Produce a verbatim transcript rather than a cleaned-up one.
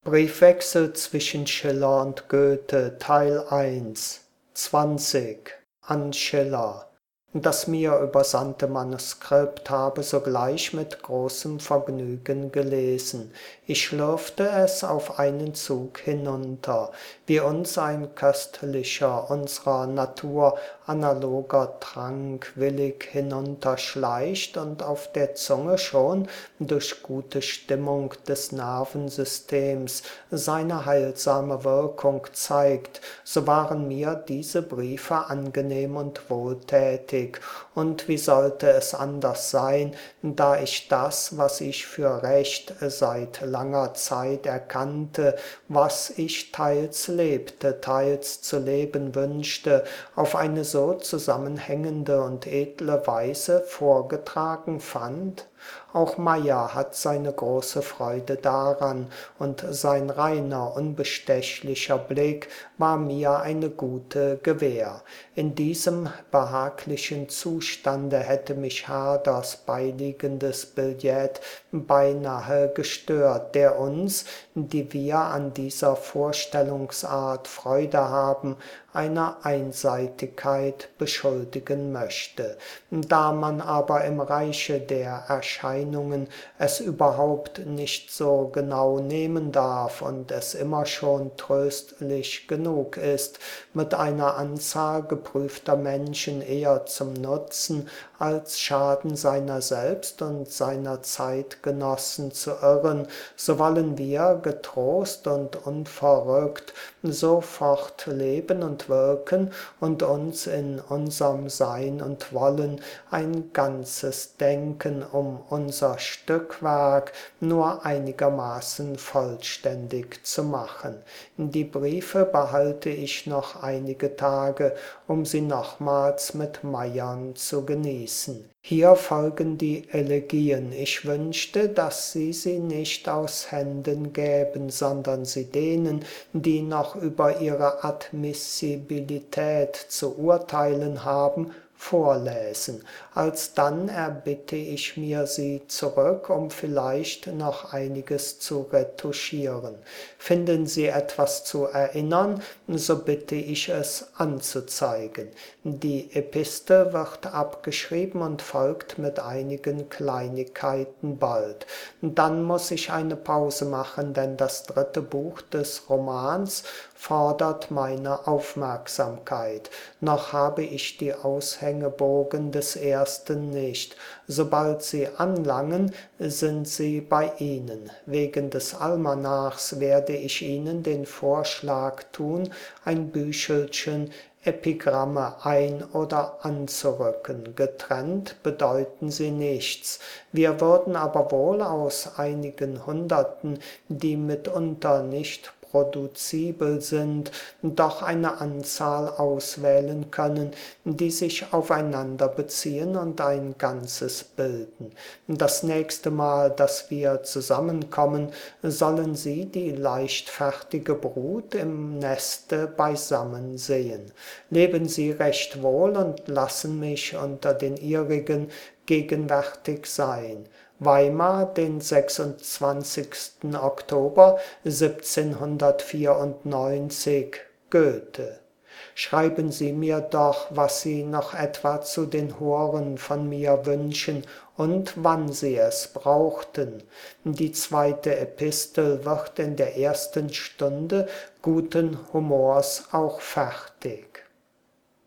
Briefwechsel zwischen Schiller und Goethe, Teil eins, zwanzig an Schiller. Das mir übersandte Manuskript habe sogleich mit großem Vergnügen gelesen. Ich schlürfte es auf einen Zug hinunter, wie uns ein köstlicher, unserer Natur analoger Trank willig hinunterschleicht und auf der Zunge schon durch gute Stimmung des Nervensystems seine heilsame Wirkung zeigt, so waren mir diese Briefe angenehm und wohltätig. Und wie sollte es anders sein, da ich das, was ich für recht seit langer Zeit erkannte, was ich teils lebte, teils zu leben wünschte, auf eine so zusammenhängende und edle Weise vorgetragen fand? Auch Meyer hat seine große Freude daran, und sein reiner, unbestechlicher Blick war mir eine gute Gewähr. In diesem behaglichen Zustande hätte mich Herders beiliegendes Billett beinahe gestört, der uns, die wir an dieser Vorstellungsart Freude haben, einer Einseitigkeit beschuldigen möchte. Da man aber im Reiche der Erscheinungen es überhaupt nicht so genau nehmen darf und es immer schon tröstlich genug ist, mit einer Anzahl geprüfter Menschen eher zum Nutzen als Schaden seiner selbst und seiner Zeitgenossen zu irren, so wollen wir getrost und unverrückt so fortleben und wirken und uns in unserm Sein und Wollen ein ganzes Denken um unser Stückwerk nur einigermaßen vollständig zu machen. Die Briefe behalte ich noch einige Tage, um sie nochmals mit Meyern zu genießen. Hier folgen die Elegien. Ich wünschte, dass Sie sie nicht aus Händen gäben, sondern sie denen, die noch über ihre Admissibilität zu urteilen haben, vorläsen. Alsdann erbitte ich mir sie zurück, um vielleicht noch einiges zu retuschieren. Finden Sie etwas zu erinnern, so bitte ich es anzuzeigen. Die Epistel wird abgeschrieben und folgt mit einigen Kleinigkeiten bald. Dann muss ich eine Pause machen, denn das dritte Buch des Romans fordert meine Aufmerksamkeit. Noch habe ich die Aushängebogen des ersten nicht. Sobald sie anlangen, sind sie bei Ihnen. Wegen des Almanachs werde ich Ihnen den Vorschlag tun, ein Büchelchen Epigramme ein- oder anzurücken. Getrennt bedeuten sie nichts. Wir würden aber wohl aus einigen Hunderten, die mitunter nicht produzibel sind, doch eine Anzahl auswählen können, die sich aufeinander beziehen und ein Ganzes bilden. Das nächste Mal, dass wir zusammenkommen, sollen Sie die leichtfertige Brut im Neste beisammen sehen. Leben Sie recht wohl und lassen mich unter den Ihrigen gegenwärtig sein. Weimar, den sechsundzwanzigsten Oktober siebzehnhundertvierundneunzig, Goethe. Schreiben Sie mir doch, was Sie noch etwa zu den Horen von mir wünschen und wann Sie es brauchten. Die zweite Epistel wird in der ersten Stunde guten Humors auch fertig.